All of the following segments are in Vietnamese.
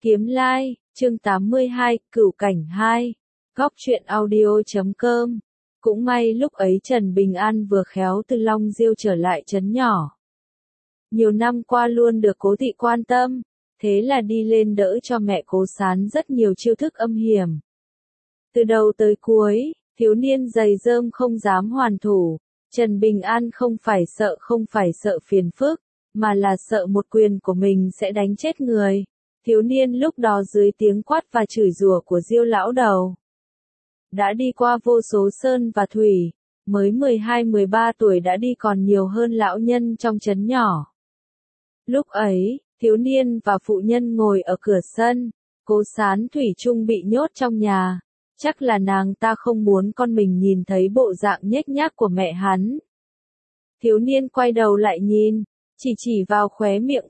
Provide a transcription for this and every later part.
Kiếm Lai, chương 82, Cửu Cảnh 2. Góc truyện audio.com. Cũng may lúc ấy Trần Bình An vừa khéo từ Long Diêu trở lại trấn nhỏ. Nhiều năm qua luôn được Cố Thị quan tâm, thế là đi lên đỡ cho mẹ Cố Sán rất nhiều chiêu thức âm hiểm. Từ đầu tới cuối, thiếu niên giày rơm không dám hoàn thủ. Trần Bình An không phải sợ phiền phức, mà là sợ một quyền của mình sẽ đánh chết người. Thiếu niên lúc đó dưới tiếng quát và chửi rủa của Diêu lão đầu, đã đi qua vô số sơn và thủy, mới 12-13 tuổi đã đi còn nhiều hơn lão nhân trong trấn nhỏ. Lúc ấy, thiếu niên và phụ nhân ngồi ở cửa sân, Cố Sán thủy chung bị nhốt trong nhà, chắc là nàng ta không muốn con mình nhìn thấy bộ dạng nhếch nhác của mẹ hắn. Thiếu niên quay đầu lại nhìn, chỉ vào khóe miệng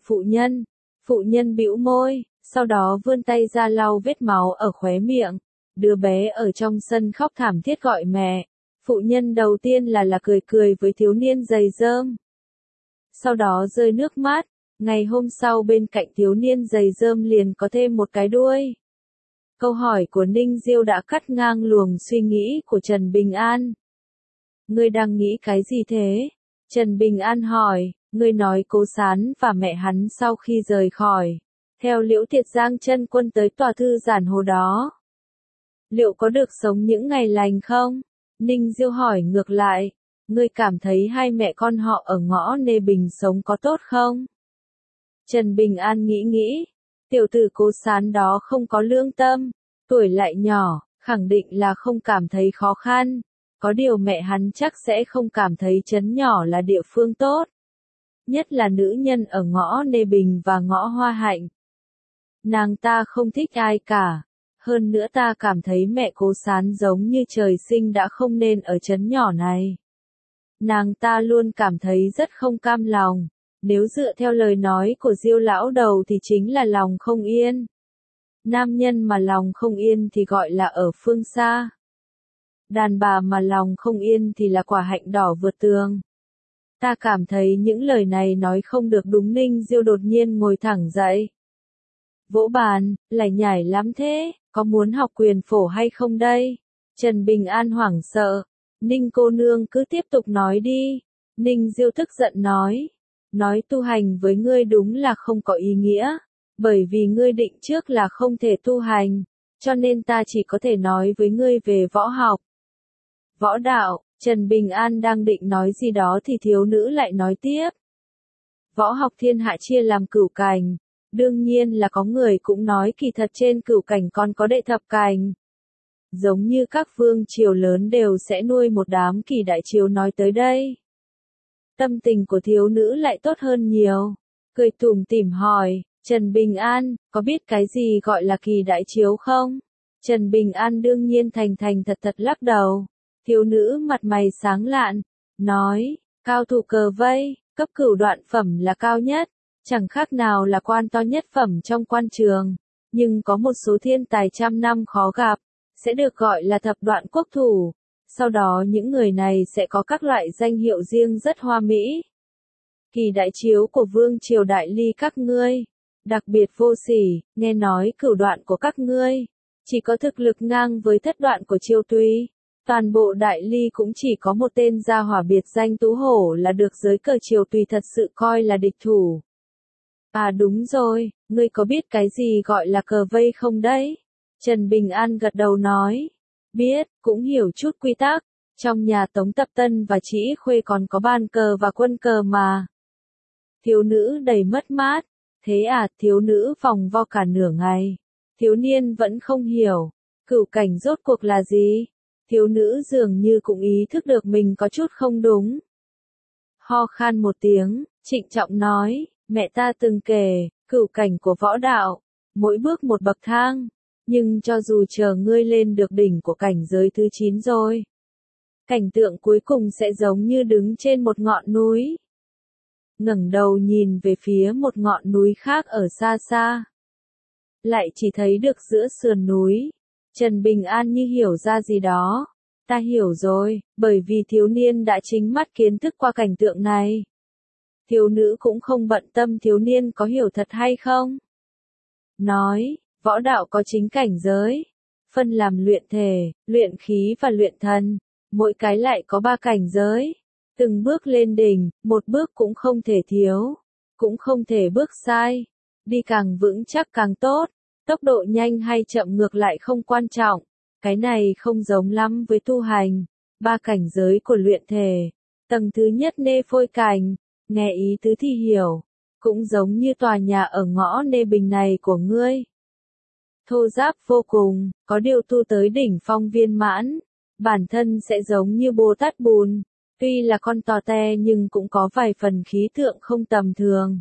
phụ nhân bĩu môi, sau đó vươn tay ra lau vết máu ở khóe miệng. Đứa bé ở trong sân khóc thảm thiết gọi mẹ. Phụ nhân đầu tiên là cười với thiếu niên giày rơm, sau đó rơi nước mắt. Ngày hôm sau bên cạnh thiếu niên giày rơm liền có thêm một cái đuôi. Câu hỏi của Ninh Diêu đã cắt ngang luồng suy nghĩ của Trần Bình An. Ngươi đang nghĩ cái gì thế? Trần Bình An hỏi. Ngươi nói Cố Sán và mẹ hắn sau khi rời khỏi, theo Liễu Thiệt Giang chân quân tới tòa thư giản hồ đó, liệu có được sống những ngày lành không? Ninh Diêu hỏi ngược lại. Ngươi cảm thấy hai mẹ con họ ở ngõ Nê Bình sống có tốt không? Trần Bình An nghĩ, tiểu tử Cố Sán đó không có lương tâm, tuổi lại nhỏ, khẳng định là không cảm thấy khó khăn. Có điều mẹ hắn chắc sẽ không cảm thấy trấn nhỏ là địa phương tốt. Nhất là nữ nhân ở ngõ Nê Bình và ngõ Hoa Hạnh. Nàng ta không thích ai cả. Hơn nữa ta cảm thấy mẹ Cố Sán giống như trời sinh đã không nên ở trấn nhỏ này. Nàng ta luôn cảm thấy rất không cam lòng. Nếu dựa theo lời nói của Diêu lão đầu thì chính là lòng không yên. Nam nhân mà lòng không yên thì gọi là ở phương xa. Đàn bà mà lòng không yên thì là quả hạnh đỏ vượt tường. Ta cảm thấy những lời này nói không được đúng. Ninh Diêu đột nhiên ngồi thẳng dậy, vỗ bàn, lải nhải lắm thế, có muốn học quyền phổ hay không đây? Trần Bình An hoảng sợ. Ninh cô nương cứ tiếp tục nói đi. Ninh Diêu tức giận nói tu hành với ngươi đúng là không có ý nghĩa, bởi vì ngươi định trước là không thể tu hành, cho nên ta chỉ có thể nói với ngươi về võ học. Võ đạo. Trần Bình An đang định nói gì đó thì thiếu nữ lại nói tiếp. Võ học thiên hạ chia làm cửu cảnh, đương nhiên là có người cũng nói kỳ thật trên cửu cảnh còn có đệ thập cảnh. Giống như các vương triều lớn đều sẽ nuôi một đám kỳ đại triều. Nói tới đây, tâm tình của thiếu nữ lại tốt hơn nhiều, cười tủm tỉm hỏi, Trần Bình An, có biết cái gì gọi là kỳ đại triều không? Trần Bình An đương nhiên thành thật lắc đầu. Thiếu nữ mặt mày sáng lạn, nói, cao thủ cờ vây, cấp cửu đoạn phẩm là cao nhất, chẳng khác nào là quan to nhất phẩm trong quan trường, nhưng có một số thiên tài trăm năm khó gặp, sẽ được gọi là thập đoạn quốc thủ. Sau đó những người này sẽ có các loại danh hiệu riêng rất hoa mỹ. Kỳ đại chiếu của vương triều Đại Ly các ngươi, đặc biệt vô sỉ. Nghe nói cửu đoạn của các ngươi chỉ có thực lực ngang với thất đoạn của Triều Tùy. Toàn bộ Đại Ly cũng chỉ có một tên gia hỏa biệt danh Tú Hổ là được giới cờ Triều Tùy thật sự coi là địch thủ. À đúng rồi, ngươi có biết cái gì gọi là cờ vây không đấy? Trần Bình An gật đầu nói. Biết, cũng hiểu chút quy tắc. Trong nhà Tống Tập Tân và Trĩ Khuê còn có bàn cờ và quân cờ mà. Thiếu nữ đầy mất mát. Thế à? Thiếu nữ vòng vo cả nửa ngày. Thiếu niên vẫn không hiểu. Cửu cảnh rốt cuộc là gì? Thiếu nữ dường như cũng ý thức được mình có chút không đúng. Ho khan một tiếng, trịnh trọng nói, mẹ ta từng kể, cửu cảnh của võ đạo, mỗi bước một bậc thang, nhưng cho dù chờ ngươi lên được đỉnh của cảnh giới thứ 9 rồi, cảnh tượng cuối cùng sẽ giống như đứng trên một ngọn núi. Ngẩng đầu nhìn về phía một ngọn núi khác ở xa xa, lại chỉ thấy được giữa sườn núi. Trần Bình An như hiểu ra gì đó. Ta hiểu rồi, bởi vì thiếu niên đã chính mắt kiến thức qua cảnh tượng này. Thiếu nữ cũng không bận tâm thiếu niên có hiểu thật hay không. nói, võ đạo có chính cảnh giới, phân làm luyện thể, luyện khí và luyện thần, mỗi cái lại có 3 cảnh giới. Từng bước lên đỉnh, một bước cũng không thể thiếu, cũng không thể bước sai, đi càng vững chắc càng tốt, tốc độ nhanh hay chậm ngược lại không quan trọng, cái này không giống lắm với tu hành. 3 cảnh giới của luyện thể, tầng thứ nhất nê phôi cảnh, nghe ý tứ thì hiểu, cũng giống như tòa nhà ở ngõ Nê Bình này của ngươi. Thô ráp vô cùng, có điều tu tới đỉnh phong viên mãn, bản thân sẽ giống như Bồ Tát Bùn, tuy là con tò te nhưng cũng có vài phần khí tượng không tầm thường.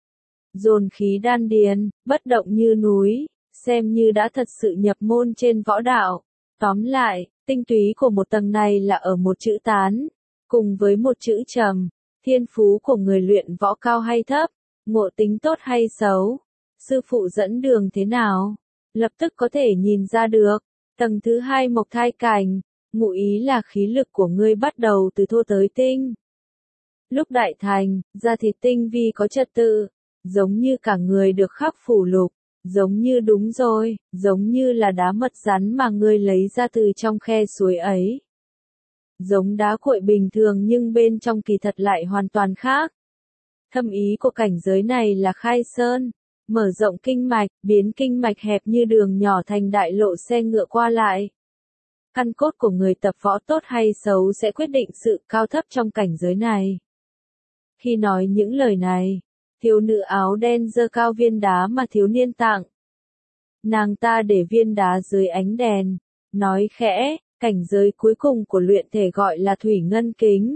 Dồn khí đan điền, bất động như núi, xem như đã thật sự nhập môn trên võ đạo. Tóm lại, tinh túy của một tầng này là ở một chữ tán, cùng với một chữ trầm, thiên phú của người luyện võ cao hay thấp, ngộ tính tốt hay xấu, sư phụ dẫn đường thế nào, lập tức có thể nhìn ra được. Tầng thứ hai mộc thai cảnh, ngụ ý là khí lực của ngươi bắt đầu từ thô tới tinh. Lúc đại thành, da thịt tinh vi có trật tự, giống như cả người được khắc phủ lục, giống như đúng rồi, giống như là đá mật rắn mà ngươi lấy ra từ trong khe suối ấy. Giống đá cuội bình thường nhưng bên trong kỳ thật lại hoàn toàn khác. Thâm ý của cảnh giới này là khai sơn, mở rộng kinh mạch, biến kinh mạch hẹp như đường nhỏ thành đại lộ xe ngựa qua lại. Căn cốt của người tập võ tốt hay xấu sẽ quyết định sự cao thấp trong cảnh giới này. Khi nói những lời này, thiếu nữ áo đen giơ cao viên đá mà thiếu niên tặng. Nàng ta để viên đá dưới ánh đèn, nói khẽ, cảnh giới cuối cùng của luyện thể gọi là thủy ngân kính.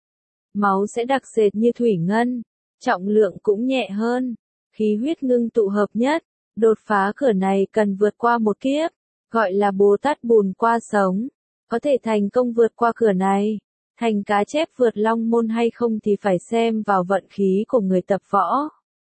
Máu sẽ đặc sệt như thủy ngân, trọng lượng cũng nhẹ hơn, khí huyết ngưng tụ hợp nhất, đột phá cửa này cần vượt qua một kiếp, gọi là Bồ Tát Bùn qua sống, có thể thành công vượt qua cửa này, thành cá chép vượt long môn hay không thì phải xem vào vận khí của người tập võ.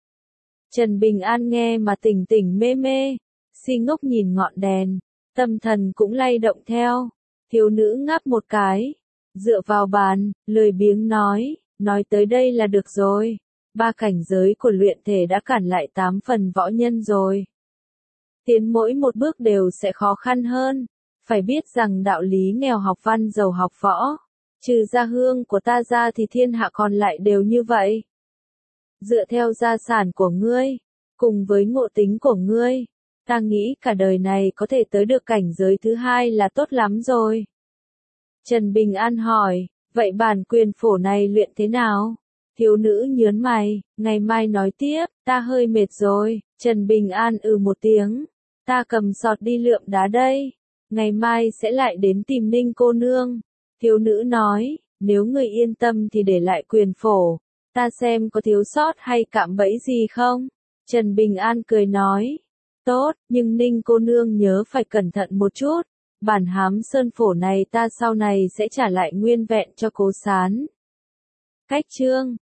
Trần Bình An nghe mà tỉnh tỉnh mê mê, si ngốc nhìn ngọn đèn, tâm thần cũng lay động theo, thiếu nữ ngáp một cái, dựa vào bàn, lười biếng nói tới đây là được rồi, 3 cảnh giới của luyện thể đã cản lại 8 phần võ nhân rồi. Tiến mỗi một bước đều sẽ khó khăn hơn, phải biết rằng đạo lý nghèo học văn giàu học võ, trừ gia hương của ta ra thì thiên hạ còn lại đều như vậy. Dựa theo gia sản của ngươi, cùng với ngộ tính của ngươi, ta nghĩ cả đời này có thể tới được cảnh giới thứ hai là tốt lắm rồi. Trần Bình An hỏi, vậy bản quyền phổ này luyện thế nào? Thiếu nữ nhớn mày, ngày mai nói tiếp, ta hơi mệt rồi. Trần Bình An một tiếng, ta cầm sọt đi lượm đá đây, ngày mai sẽ lại đến tìm Ninh cô nương. Thiếu nữ nói, nếu người yên tâm thì để lại quyền phổ, ta xem có thiếu sót hay cạm bẫy gì không? Trần Bình An cười nói, tốt, nhưng Ninh cô nương nhớ phải cẩn thận một chút, bản hám sơn phổ này ta sau này sẽ trả lại nguyên vẹn cho Cố Sán. Cách chương